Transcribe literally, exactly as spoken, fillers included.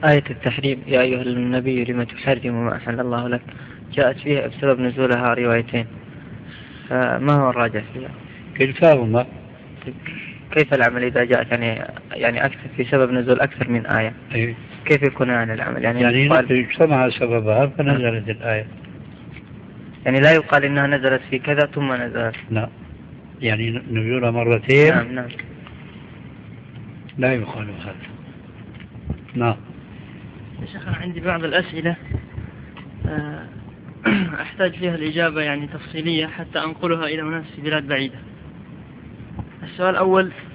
آية التحريم يا أيها النبي لم تحرم ما أحل الله لك جاءت فيها بسبب نزولها روايتين، فما هو الراجح فيها؟ كلتاهما. كيف العمل إذا جاءت يعني يعني أكثر في سبب نزول أكثر من آية؟ أي. كيف يكون عن العمل؟ يعني, يعني يقال... اجتمع سببها فنزلت الآية. يعني لا يقال إنها نزلت في كذا ثم نزلت. لا، يعني نزولها مرتين. نعم نعم. لا يقال هذا. نعم. يا شيخ أنا عندي بعض الأسئلة أحتاج فيها الإجابة يعني تفصيلية حتى أنقلها إلى أناس في بلاد بعيدة. السؤال الأول: